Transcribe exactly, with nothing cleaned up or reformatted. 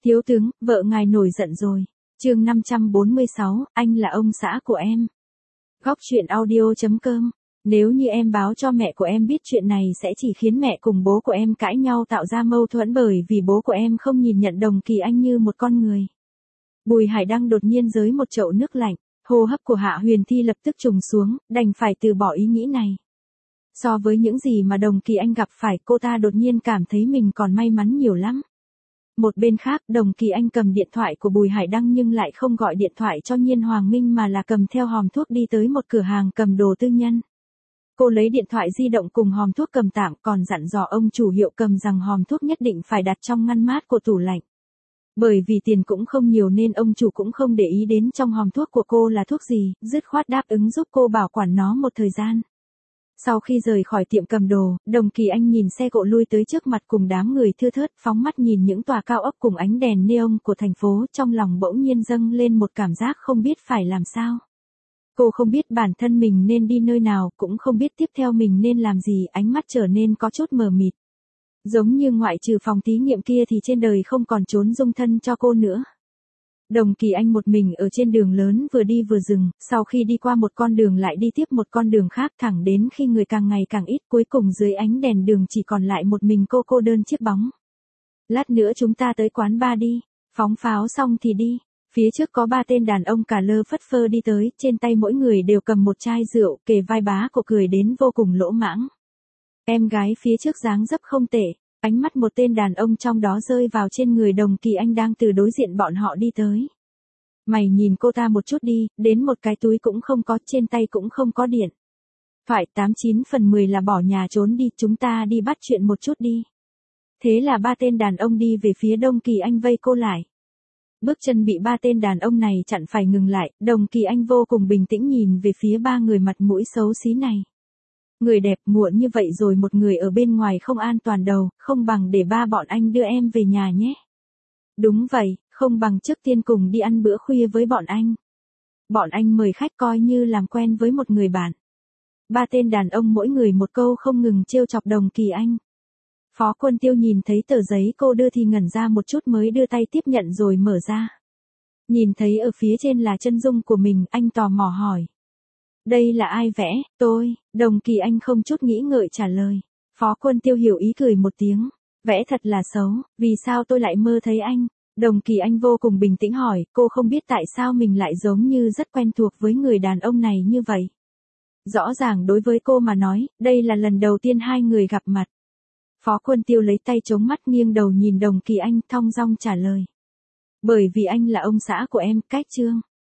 Thiếu tướng, vợ ngài nổi giận rồi. Chương năm trăm bốn mươi sáu, anh là ông xã của em. Góc truyện audio chấm com. Nếu như em báo cho mẹ của em biết chuyện này sẽ chỉ khiến mẹ cùng bố của em cãi nhau tạo ra mâu thuẫn bởi vì bố của em không nhìn nhận Đồng Kỳ Anh như một con người. Bùi Hải Đăng đột nhiên giới một chậu nước lạnh, hô hấp của Hạ Huyền Thi lập tức trùng xuống, đành phải từ bỏ ý nghĩ này. So với những gì mà Đồng Kỳ Anh gặp phải, cô ta đột nhiên cảm thấy mình còn may mắn nhiều lắm. Một bên khác, Đồng Kỳ Anh cầm điện thoại của Bùi Hải Đăng nhưng lại không gọi điện thoại cho Nhiên Hoàng Minh mà là cầm theo hòm thuốc đi tới một cửa hàng cầm đồ tư nhân. Cô lấy điện thoại di động cùng hòm thuốc cầm tạm, còn dặn dò ông chủ hiệu cầm rằng hòm thuốc nhất định phải đặt trong ngăn mát của tủ lạnh. Bởi vì tiền cũng không nhiều nên ông chủ cũng không để ý đến trong hòm thuốc của cô là thuốc gì, dứt khoát đáp ứng giúp cô bảo quản nó một thời gian. Sau khi rời khỏi tiệm cầm đồ, Đồng Kỳ Anh nhìn xe cộ lui tới trước mặt cùng đám người thưa thớt, phóng mắt nhìn những tòa cao ốc cùng ánh đèn neon của thành phố, trong lòng bỗng nhiên dâng lên một cảm giác không biết phải làm sao. Cô không biết bản thân mình nên đi nơi nào, cũng không biết tiếp theo mình nên làm gì, ánh mắt trở nên có chút mờ mịt. Giống như ngoại trừ phòng thí nghiệm kia thì trên đời không còn trốn dung thân cho cô nữa. Đồng Kỳ Anh một mình ở trên đường lớn vừa đi vừa dừng, sau khi đi qua một con đường lại đi tiếp một con đường khác thẳng đến khi người càng ngày càng ít, cuối cùng dưới ánh đèn đường chỉ còn lại một mình cô cô đơn chiếc bóng. Lát nữa chúng ta tới quán bar đi, phóng pháo xong thì đi. Phía trước có ba tên đàn ông cả lơ phất phơ đi tới, trên tay mỗi người đều cầm một chai rượu, kề vai bá cổ cười đến vô cùng lỗ mãng. Em gái phía trước dáng dấp không tệ, ánh mắt một tên đàn ông trong đó rơi vào trên người Đồng Kỳ Anh đang từ đối diện bọn họ đi tới. Mày nhìn cô ta một chút đi, đến một cái túi cũng không có, trên tay cũng không có điện. Phải, tám chín phần mười là bỏ nhà trốn đi, chúng ta đi bắt chuyện một chút đi. Thế là ba tên đàn ông đi về phía Đồng Kỳ Anh vây cô lại. Bước chân bị ba tên đàn ông này chặn phải ngừng lại, Đồng Kỳ Anh vô cùng bình tĩnh nhìn về phía ba người mặt mũi xấu xí này. Người đẹp, muộn như vậy rồi một người ở bên ngoài không an toàn đâu, không bằng để ba bọn anh đưa em về nhà nhé. Đúng vậy, không bằng trước tiên cùng đi ăn bữa khuya với bọn anh. Bọn anh mời khách coi như làm quen với một người bạn. Ba tên đàn ông mỗi người một câu không ngừng trêu chọc Đồng Kỳ Anh. Phó Quân Tiêu nhìn thấy tờ giấy cô đưa thì ngẩn ra một chút mới đưa tay tiếp nhận rồi mở ra. Nhìn thấy ở phía trên là chân dung của mình, anh tò mò hỏi. Đây là ai vẽ? Tôi. Đồng Kỳ Anh không chút nghĩ ngợi trả lời. Phó Quân Tiêu hiểu ý cười một tiếng. Vẽ thật là xấu, vì sao tôi lại mơ thấy anh? Đồng Kỳ Anh vô cùng bình tĩnh hỏi, cô không biết tại sao mình lại giống như rất quen thuộc với người đàn ông này như vậy. Rõ ràng đối với cô mà nói, đây là lần đầu tiên hai người gặp mặt. Phó Quân Tiêu lấy tay chống mắt nghiêng đầu nhìn Đồng Kỳ Anh thong dong trả lời. Bởi vì anh là ông xã của em, cách chương.